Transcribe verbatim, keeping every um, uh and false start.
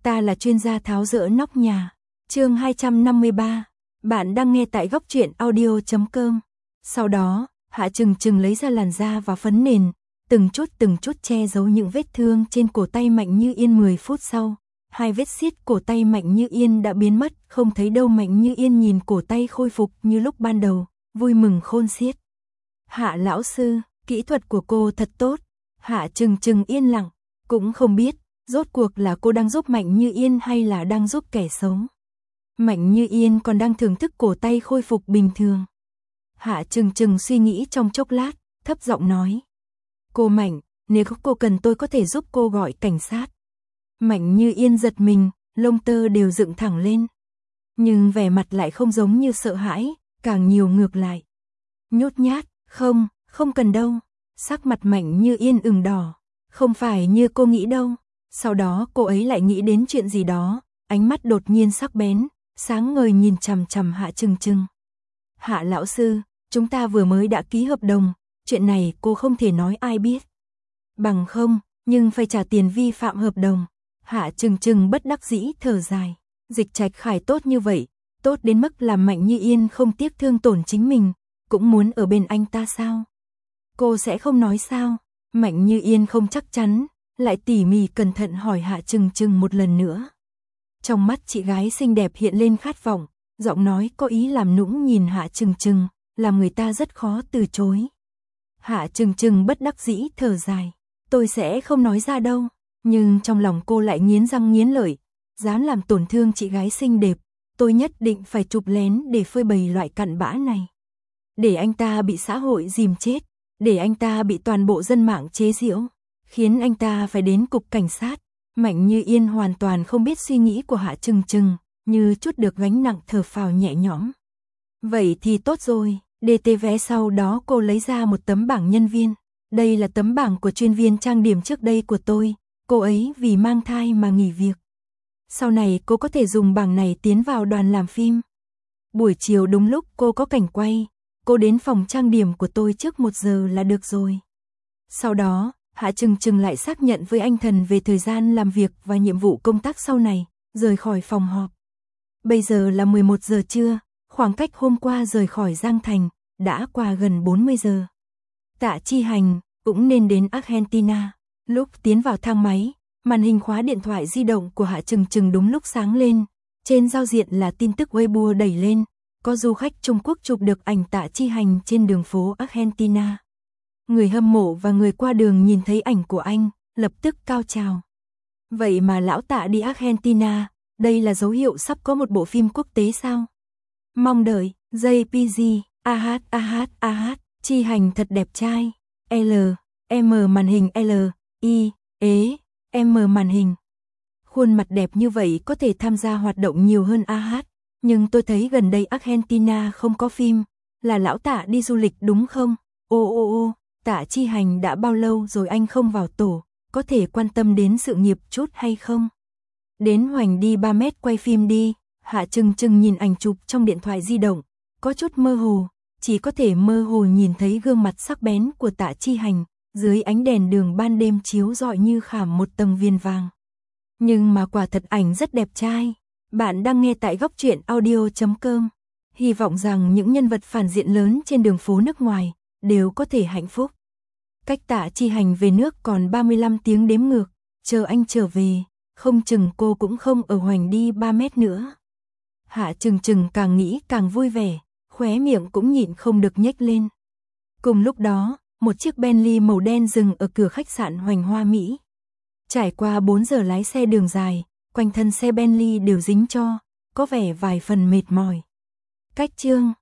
ta là chuyên gia tháo dỡ nóc nhà. Chương hai trăm năm mươi ba. Bạn đang nghe tại góc truyện audio chấm com. Sau đó, Hạ Trừng Trừng lấy ra làn da và phấn nền, từng chút từng chút che giấu những vết thương trên cổ tay Mạnh Như Yên. Mười phút sau, hai vết xiết cổ tay Mạnh Như Yên đã biến mất, không thấy đâu. Mạnh Như Yên nhìn cổ tay khôi phục như lúc ban đầu, vui mừng khôn xiết. Hạ lão sư, kỹ thuật của cô thật tốt. Hạ Trừng Trừng yên lặng, cũng không biết, rốt cuộc là cô đang giúp Mạnh Như Yên hay là đang giúp kẻ xấu. Mạnh Như Yên còn đang thưởng thức cổ tay khôi phục bình thường. Hạ Trừng Trừng suy nghĩ trong chốc lát, thấp giọng nói. Cô Mạnh, nếu cô cần tôi có thể giúp cô gọi cảnh sát. Mạnh Như Yên giật mình, lông tơ đều dựng thẳng lên. Nhưng vẻ mặt lại không giống như sợ hãi, càng nhiều ngược lại. Nhút nhát, không, không cần đâu. Sắc mặt Mạnh Như Yên ửng đỏ. Không phải như cô nghĩ đâu. Sau đó cô ấy lại nghĩ đến chuyện gì đó, ánh mắt đột nhiên sắc bén, sáng ngời nhìn chằm chằm Hạ Trừng Trừng. Hạ lão sư, chúng ta vừa mới đã ký hợp đồng, chuyện này cô không thể nói ai biết. Bằng không, nhưng phải trả tiền vi phạm hợp đồng. Hạ Trừng Trừng bất đắc dĩ thở dài. Dịch Trạch Khải tốt như vậy, tốt đến mức làm Mạnh Như Yên không tiếc thương tổn chính mình, cũng muốn ở bên anh ta sao? Cô sẽ không nói sao? Mạnh Như Yên không chắc chắn, lại tỉ mỉ cẩn thận hỏi Hạ Trừng Trừng một lần nữa. Trong mắt chị gái xinh đẹp hiện lên khát vọng, giọng nói có ý làm nũng nhìn Hạ Trừng Trừng, làm người ta rất khó từ chối. Hạ Trừng Trừng bất đắc dĩ thở dài, tôi sẽ không nói ra đâu, nhưng trong lòng cô lại nghiến răng nghiến lợi, dám làm tổn thương chị gái xinh đẹp, tôi nhất định phải chụp lén để phơi bày loại cặn bã này. Để anh ta bị xã hội dìm chết, để anh ta bị toàn bộ dân mạng chế giễu, khiến anh ta phải đến cục cảnh sát. Mạnh Như Yên hoàn toàn không biết suy nghĩ của Hạ Trừng Trừng, như chút được gánh nặng thở phào nhẹ nhõm. Vậy thì tốt rồi, đê tê vé. Sau đó cô lấy ra một tấm bảng nhân viên. Đây là tấm bảng của chuyên viên trang điểm trước đây của tôi, cô ấy vì mang thai mà nghỉ việc. Sau này cô có thể dùng bảng này tiến vào đoàn làm phim. Buổi chiều đúng lúc cô có cảnh quay, cô đến phòng trang điểm của tôi trước một giờ là được rồi. Sau đó, Hạ Trừng Trừng lại xác nhận với anh Thần về thời gian làm việc và nhiệm vụ công tác sau này, rời khỏi phòng họp. Bây giờ là mười một giờ trưa, khoảng cách hôm qua rời khỏi Giang Thành, đã qua gần bốn mươi giờ. Tạ Chi Hành cũng nên đến Argentina. Lúc tiến vào thang máy, màn hình khóa điện thoại di động của Hạ Trừng Trừng đúng lúc sáng lên. Trên giao diện là tin tức Weibo đẩy lên, có du khách Trung Quốc chụp được ảnh Tạ Chi Hành trên đường phố Argentina. Người hâm mộ và người qua đường nhìn thấy ảnh của anh, lập tức cao trào. Vậy mà lão Tạ đi Argentina, đây là dấu hiệu sắp có một bộ phim quốc tế sao? Mong đợi, jê pê giê, ah ah ah, Chi Hành thật đẹp trai. L, M màn hình L, I, ế, M màn hình. Khuôn mặt đẹp như vậy có thể tham gia hoạt động nhiều hơn ah, nhưng tôi thấy gần đây Argentina không có phim, là lão Tạ đi du lịch đúng không? Ô ô ô, Tạ Chi Hành đã bao lâu rồi anh không vào tổ, có thể quan tâm đến sự nghiệp chút hay không? Đến Hoành đi ba mét quay phim đi. Hạ Trừng Trừng nhìn ảnh chụp trong điện thoại di động, có chút mơ hồ, chỉ có thể mơ hồ nhìn thấy gương mặt sắc bén của Tạ Chi Hành, dưới ánh đèn đường ban đêm chiếu rọi như khảm một tầng viền vàng. Nhưng mà quả thật ảnh rất đẹp trai. Bạn đang nghe tại góc truyện audio chấm com. Hy vọng rằng những nhân vật phản diện lớn trên đường phố nước ngoài đều có thể hạnh phúc. Cách Tạ Chi Hành về nước còn ba mươi lăm tiếng đếm ngược, chờ anh trở về, không chừng cô cũng không ở Hoành đi ba mét nữa. Hạ Trừng Trừng càng nghĩ càng vui vẻ, khóe miệng cũng nhịn không được nhếch lên. Cùng lúc đó, một chiếc Bentley màu đen dừng ở cửa khách sạn Hoành Hoa Mỹ. Trải qua bốn giờ lái xe đường dài, quanh thân xe Bentley đều dính tro, có vẻ vài phần mệt mỏi. Cách chương